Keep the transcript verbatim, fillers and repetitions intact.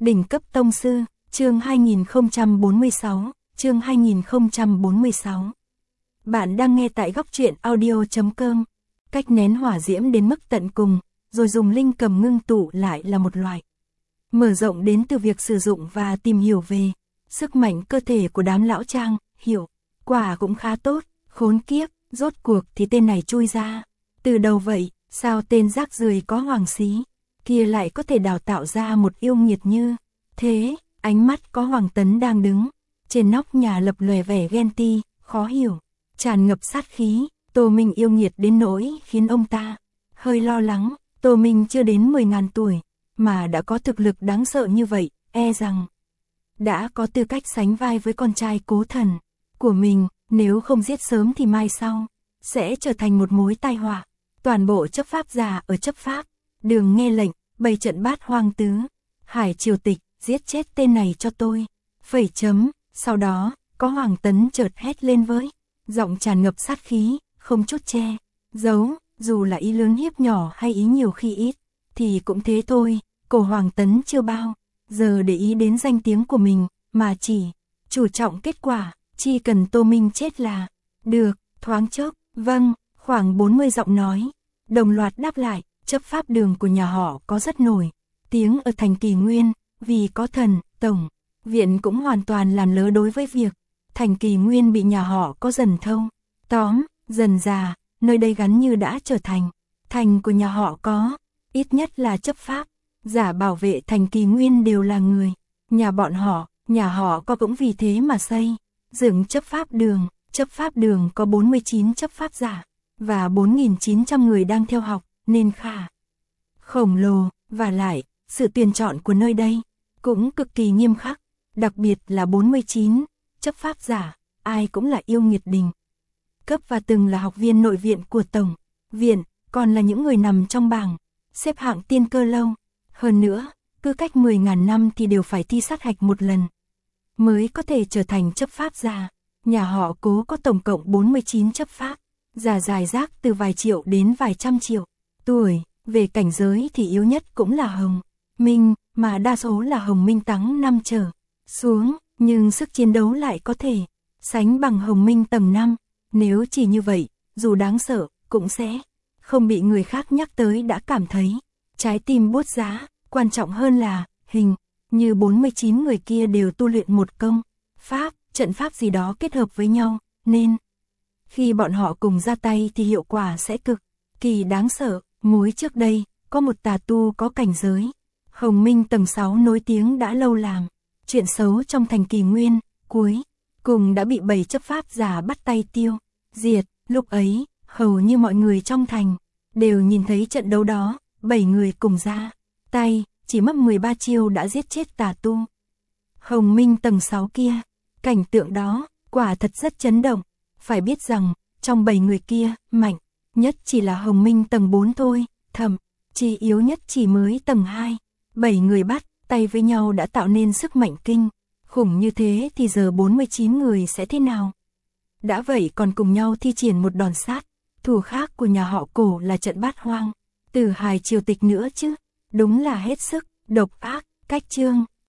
Đỉnh cấp tông sư, chương hai nghìn không trăm bốn mươi sáu, chương hai nghìn không trăm bốn mươi sáu. Bạn đang nghe tại góc truyện audio chấm com. Cách nén hỏa diễm đến mức tận cùng, rồi dùng linh cầm ngưng tụ lại là một loại mở rộng đến từ việc sử dụng và tìm hiểu về sức mạnh cơ thể của đám lão trang, hiệu quả cũng khá tốt. Khốn kiếp, rốt cuộc thì tên này chui ra từ đầu vậy, sao tên rác rưởi có hoàng xí kia lại có thể đào tạo ra một yêu nghiệt như thế. Ánh mắt có Hoàng Tấn đang đứng trên nóc nhà lập lòe vẻ ghen ti, khó hiểu, tràn ngập sát khí. Tô Minh yêu nghiệt đến nỗi khiến ông ta hơi lo lắng. Tô Minh chưa đến mười ngàn tuổi mà đã có thực lực đáng sợ như vậy, e rằng đã có tư cách sánh vai với con trai cố thần của mình. Nếu không giết sớm thì mai sau sẽ trở thành một mối tai họa. Toàn bộ chấp pháp giả ở chấp pháp đường nghe lệnh, bày trận bát hoang tứ hải triều tịch, giết chết tên này cho tôi. Phẩy chấm. Sau đó có Hoàng Tấn chợt hét lên với giọng tràn ngập sát khí, không chút che giấu. Dù là ý lớn hiếp nhỏ hay ý nhiều khi ít thì cũng thế thôi. Cổ Hoàng Tấn chưa bao giờ để ý đến danh tiếng của mình, mà chỉ chú trọng kết quả. Chỉ cần Tô Minh chết là được. Thoáng chốc, vâng, khoảng bốn mươi giọng nói đồng loạt đáp lại. Chấp pháp đường của nhà họ có rất nổi tiếng ở thành Kỳ Nguyên, vì có thần tổng viện cũng hoàn toàn làm lỡ đối với việc thành Kỳ Nguyên bị nhà họ có dần thâu tóm. Dần già, nơi đây gắn như đã trở thành thành của nhà họ có. Ít nhất là chấp pháp giả bảo vệ thành Kỳ Nguyên đều là người nhà bọn họ. Nhà họ có cũng vì thế mà xây dựng chấp pháp đường. Chấp pháp đường có bốn mươi chín chấp pháp giả và bốn nghìn chín trăm người đang theo học, nên khá khổng lồ. Và lại, sự tuyển chọn của nơi đây cũng cực kỳ nghiêm khắc, đặc biệt là bốn mươi chín chấp pháp giả, ai cũng là yêu nghiệt đỉnh cấp và từng là học viên nội viện của tổng viện, còn là những người nằm trong bảng xếp hạng tiên cơ lâu. Hơn nữa, cứ cách mười ngàn năm thì đều phải thi sát hạch một lần mới có thể trở thành chấp pháp giả. Nhà họ Cố có tổng cộng bốn mươi chín chấp pháp giả dài rác từ vài triệu đến vài trăm triệu tuổi. Về cảnh giới thì yếu nhất cũng là Hồng Minh, mà đa số là Hồng Minh tầng năm trở xuống, nhưng sức chiến đấu lại có thể sánh bằng Hồng Minh tầng năm. Nếu chỉ như vậy, dù đáng sợ, cũng sẽ không bị người khác nhắc tới đã cảm thấy trái tim buốt giá. Quan trọng hơn là, hình như bốn mươi chín người kia đều tu luyện một công pháp, trận pháp gì đó kết hợp với nhau, nên khi bọn họ cùng ra tay thì hiệu quả sẽ cực kỳ đáng sợ. Mối trước đây, có một tà tu có cảnh giới Hồng Minh tầng sáu nổi tiếng đã lâu làm chuyện xấu trong thành Kỳ Nguyên, cuối cùng đã bị bảy chấp pháp giả bắt tay tiêu diệt. Lúc ấy, hầu như mọi người trong thành đều nhìn thấy trận đấu đó. Bảy người cùng ra tay, chỉ mất mười ba chiêu đã giết chết tà tu Hồng Minh tầng sáu kia. Cảnh tượng đó quả thật rất chấn động. Phải biết rằng, trong bảy người kia, mạnh nhất chỉ là Hồng Minh tầng bốn thôi, thậm chí yếu nhất chỉ mới tầng hai. Bảy người bắt tay với nhau đã tạo nên sức mạnh kinh khủng như thế thì giờ bốn mươi chín người sẽ thế nào? Đã vậy còn cùng nhau thi triển một đòn sát thủ khác của nhà họ Cổ là trận bát hoang từ hải triều tịch nữa chứ. Đúng là hết sức độc ác. Cách chương